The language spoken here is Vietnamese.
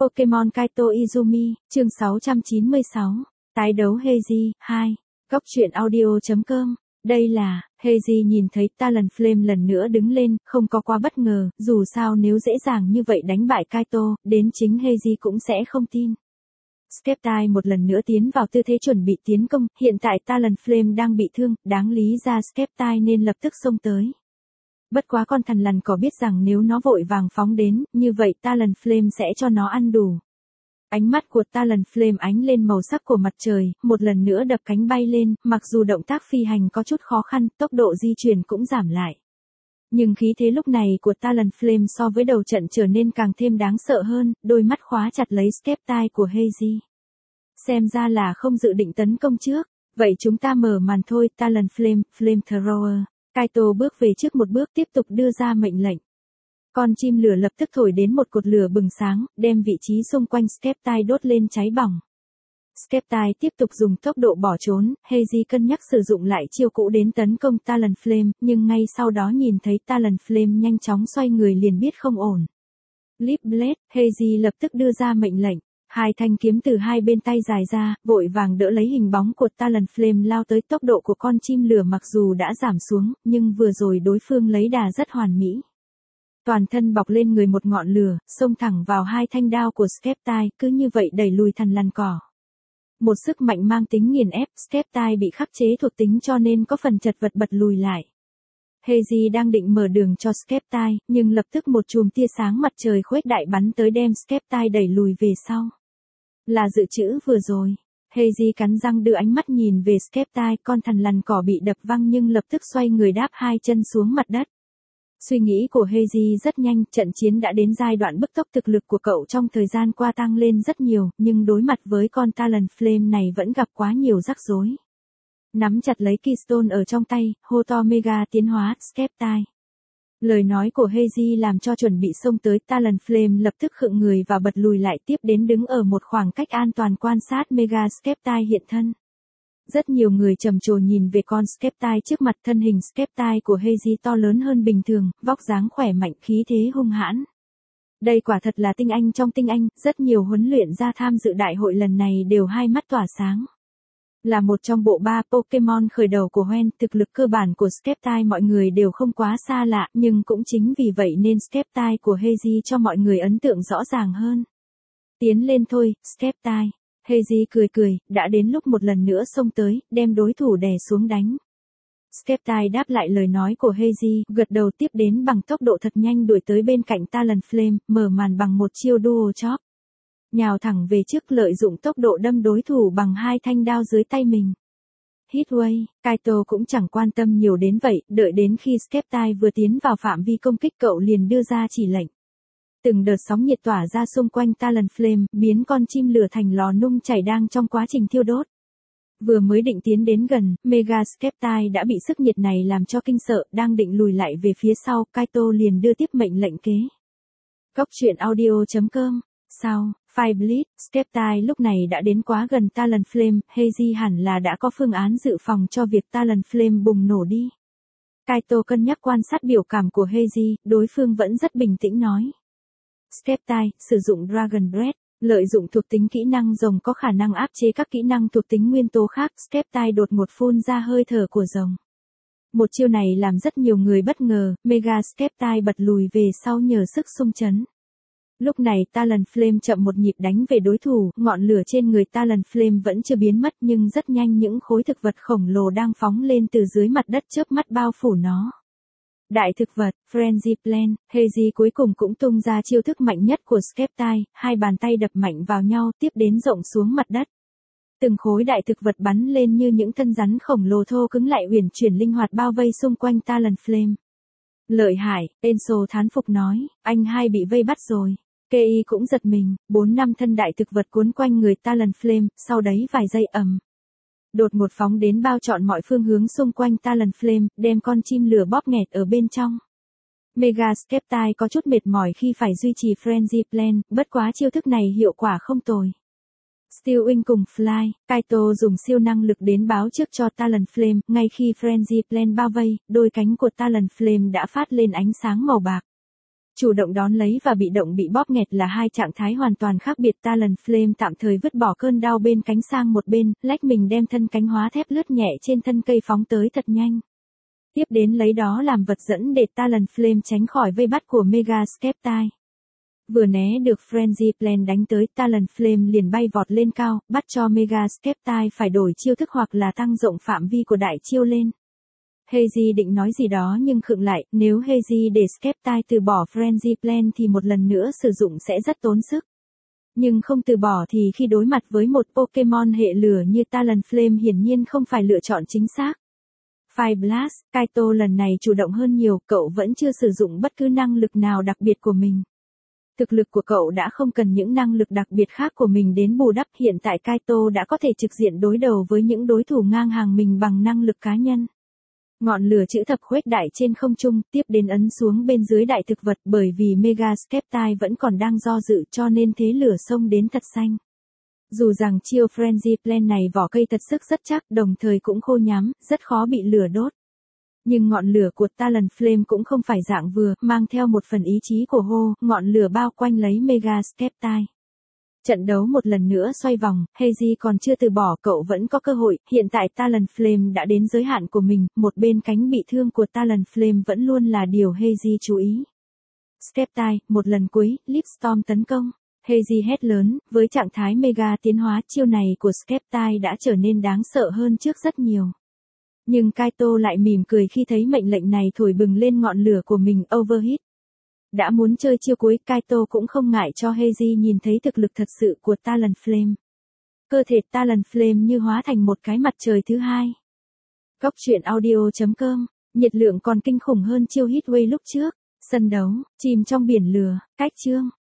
Pokemon Kaito Izumi, chương 696. Tái đấu Heiji, 2. Góc truyện audio.com. Đây là, Heiji nhìn thấy Talonflame lần nữa đứng lên, không có quá bất ngờ, dù sao nếu dễ dàng như vậy đánh bại Kaito, đến chính Heiji cũng sẽ không tin. Skeptile một lần nữa tiến vào tư thế chuẩn bị tiến công, hiện tại Talonflame đang bị thương, đáng lý ra Skeptile nên lập tức xông tới. Bất quá con thằn lằn cỏ biết rằng nếu nó vội vàng phóng đến, như vậy Talonflame sẽ cho nó ăn đủ. Ánh mắt của Talonflame ánh lên màu sắc của mặt trời, một lần nữa đập cánh bay lên, mặc dù động tác phi hành có chút khó khăn, tốc độ di chuyển cũng giảm lại. Nhưng khí thế lúc này của Talonflame so với đầu trận trở nên càng thêm đáng sợ hơn, đôi mắt khóa chặt lấy Skeptile của Heiji. Xem ra là không dự định tấn công trước, vậy chúng ta mở màn thôi. Talonflame, Flamethrower. Kaito bước về trước một bước tiếp tục đưa ra mệnh lệnh. Con chim lửa lập tức thổi đến một cột lửa bừng sáng, đem vị trí xung quanh Skeptile đốt lên cháy bỏng. Skeptile tiếp tục dùng tốc độ bỏ trốn, Heiji cân nhắc sử dụng lại chiêu cũ đến tấn công Talonflame, nhưng ngay sau đó nhìn thấy Talonflame nhanh chóng xoay người liền biết không ổn. Leap Blade, Heiji lập tức đưa ra mệnh lệnh. Hai thanh kiếm từ hai bên tay dài ra, vội vàng đỡ lấy hình bóng của Talonflame lao tới. Tốc độ của con chim lửa mặc dù đã giảm xuống, nhưng vừa rồi đối phương lấy đà rất hoàn mỹ. Toàn thân bọc lên người một ngọn lửa, xông thẳng vào hai thanh đao của Skeptile, cứ như vậy đẩy lùi thằn lằn cỏ. Một sức mạnh mang tính nghiền ép, Skeptile bị khắc chế thuộc tính cho nên có phần chật vật bật lùi lại. Heiji đang định mở đường cho Skeptile, nhưng lập tức một chùm tia sáng mặt trời khuếch đại bắn tới đem Skeptile đẩy lùi về sau. Là dự trữ vừa rồi. Heiji cắn răng đưa ánh mắt nhìn về Skeptile, con thằn lằn cỏ bị đập văng nhưng lập tức xoay người đáp hai chân xuống mặt đất. Suy nghĩ của Heiji rất nhanh, trận chiến đã đến giai đoạn bức tốc, thực lực của cậu trong thời gian qua tăng lên rất nhiều, nhưng đối mặt với con Talonflame này vẫn gặp quá nhiều rắc rối. Nắm chặt lấy Keystone ở trong tay, hô to mega tiến hóa, Skeptile. Lời nói của Heiji làm cho chuẩn bị xông tới Talonflame lập tức khựng người và bật lùi lại, tiếp đến đứng ở một khoảng cách an toàn quan sát mega Skeptile hiện thân. Rất nhiều người trầm trồ nhìn về con Skeptile trước mặt. Thân hình Skeptile của Heiji to lớn hơn bình thường, vóc dáng khỏe mạnh, khí thế hung hãn. Đây quả thật là tinh anh trong tinh anh, rất nhiều huấn luyện gia tham dự đại hội lần này đều hai mắt tỏa sáng. Là một trong bộ 3 Pokemon khởi đầu của Hoenn, thực lực cơ bản của Skeptile mọi người đều không quá xa lạ, nhưng cũng chính vì vậy nên Skeptile của Heiji cho mọi người ấn tượng rõ ràng hơn. Tiến lên thôi, Skeptile. Heiji cười cười, đã đến lúc một lần nữa xông tới, đem đối thủ đè xuống đánh. Skeptile đáp lại lời nói của Heiji, gật đầu tiếp đến bằng tốc độ thật nhanh đuổi tới bên cạnh Talonflame, mở màn bằng một chiêu Dual Chop. Nhào thẳng về trước, lợi dụng tốc độ đâm đối thủ bằng hai thanh đao dưới tay mình. Hitway, Kaito cũng chẳng quan tâm nhiều đến vậy, đợi đến khi Skeptile vừa tiến vào phạm vi công kích cậu liền đưa ra chỉ lệnh. Từng đợt sóng nhiệt tỏa ra xung quanh Talonflame, biến con chim lửa thành lò nung chảy đang trong quá trình thiêu đốt. Vừa mới định tiến đến gần, Mega Skeptile đã bị sức nhiệt này làm cho kinh sợ, đang định lùi lại về phía sau, Kaito liền đưa tiếp mệnh lệnh kế. Góc truyện audio.com. Sau, Fire Blitz, Skeptile lúc này đã đến quá gần Talonflame, Heiji hẳn là đã có phương án dự phòng cho việc Talonflame bùng nổ đi. Kaito cân nhắc quan sát biểu cảm của Heiji, đối phương vẫn rất bình tĩnh nói. Skeptile, sử dụng Dragon Breath, lợi dụng thuộc tính kỹ năng rồng có khả năng áp chế các kỹ năng thuộc tính nguyên tố khác. Skeptile đột ngột phun ra hơi thở của rồng. Một chiêu này làm rất nhiều người bất ngờ, Mega Skeptile bật lùi về sau nhờ sức xung chấn. Lúc này Talonflame chậm một nhịp đánh về đối thủ, ngọn lửa trên người Talonflame vẫn chưa biến mất nhưng rất nhanh những khối thực vật khổng lồ đang phóng lên từ dưới mặt đất chớp mắt bao phủ nó. Đại thực vật, Frenzy Plant, Heiji cuối cùng cũng tung ra chiêu thức mạnh nhất của Skeptile, hai bàn tay đập mạnh vào nhau tiếp đến rộng xuống mặt đất. Từng khối đại thực vật bắn lên như những thân rắn khổng lồ thô cứng lại uyển chuyển linh hoạt bao vây xung quanh Talonflame. Lợi hại, Enso thán phục nói, anh hai bị vây bắt rồi. Kei cũng giật mình, 4-5 thân đại thực vật cuốn quanh người Talonflame, sau đấy vài giây ầm. Đột ngột phóng đến bao trọn mọi phương hướng xung quanh Talonflame, đem con chim lửa bóp nghẹt ở bên trong. Mega Skeptile có chút mệt mỏi khi phải duy trì Frenzy Plant, bất quá chiêu thức này hiệu quả không tồi. Steel Wing cùng Fly, Kaito dùng siêu năng lực đến báo trước cho Talonflame, ngay khi Frenzy Plant bao vây, đôi cánh của Talonflame đã phát lên ánh sáng màu bạc. Chủ động đón lấy và bị động bị bóp nghẹt là hai trạng thái hoàn toàn khác biệt. Talonflame tạm thời vứt bỏ cơn đau bên cánh sang một bên, lách mình đem thân cánh hóa thép lướt nhẹ trên thân cây phóng tới thật nhanh. Tiếp đến lấy đó làm vật dẫn để Talonflame tránh khỏi vây bắt của Mega Skeptile. Vừa né được Frenzy Plan đánh tới, Talonflame liền bay vọt lên cao, bắt cho Mega Skeptile phải đổi chiêu thức hoặc là tăng rộng phạm vi của đại chiêu lên. Hazy định nói gì đó nhưng khựng lại, nếu Hazy để Skeptile từ bỏ Frenzy Plan thì một lần nữa sử dụng sẽ rất tốn sức. Nhưng không từ bỏ thì khi đối mặt với một Pokemon hệ lửa như Talonflame hiển nhiên không phải lựa chọn chính xác. Fire Blast, Kaito lần này chủ động hơn nhiều, cậu vẫn chưa sử dụng bất cứ năng lực nào đặc biệt của mình. Thực lực của cậu đã không cần những năng lực đặc biệt khác của mình đến bù đắp, hiện tại Kaito đã có thể trực diện đối đầu với những đối thủ ngang hàng mình bằng năng lực cá nhân. Ngọn lửa chữ thập khuếch đại trên không trung, tiếp đến ấn xuống bên dưới đại thực vật, bởi vì Mega Skeptile vẫn còn đang do dự cho nên thế lửa xông đến thật xanh. Dù rằng chiêu Frenzy Plan này vỏ cây thật sức rất chắc, đồng thời cũng khô nhám, rất khó bị lửa đốt. Nhưng ngọn lửa của Talonflame cũng không phải dạng vừa, mang theo một phần ý chí của Hô, ngọn lửa bao quanh lấy Mega Skeptile. Trận đấu một lần nữa xoay vòng, Hazy còn chưa từ bỏ, cậu vẫn có cơ hội, hiện tại Talonflame đã đến giới hạn của mình, một bên cánh bị thương của Talonflame vẫn luôn là điều Hazy chú ý. Skeptile, một lần cuối, Leapstorm tấn công. Hazy hét lớn, với trạng thái Mega tiến hóa, chiêu này của Skeptile đã trở nên đáng sợ hơn trước rất nhiều. Nhưng Kaito lại mỉm cười khi thấy mệnh lệnh này thổi bừng lên ngọn lửa của mình, Overheat. Đã muốn chơi chiêu cuối, Kaito cũng không ngại cho Hazy nhìn thấy thực lực thật sự của Talonflame. Cơ thể Talonflame như hóa thành một cái mặt trời thứ hai. Góc truyện audio.com, nhiệt lượng còn kinh khủng hơn chiêu Heatwave lúc trước. Sân đấu, chìm trong biển lửa, cách chương.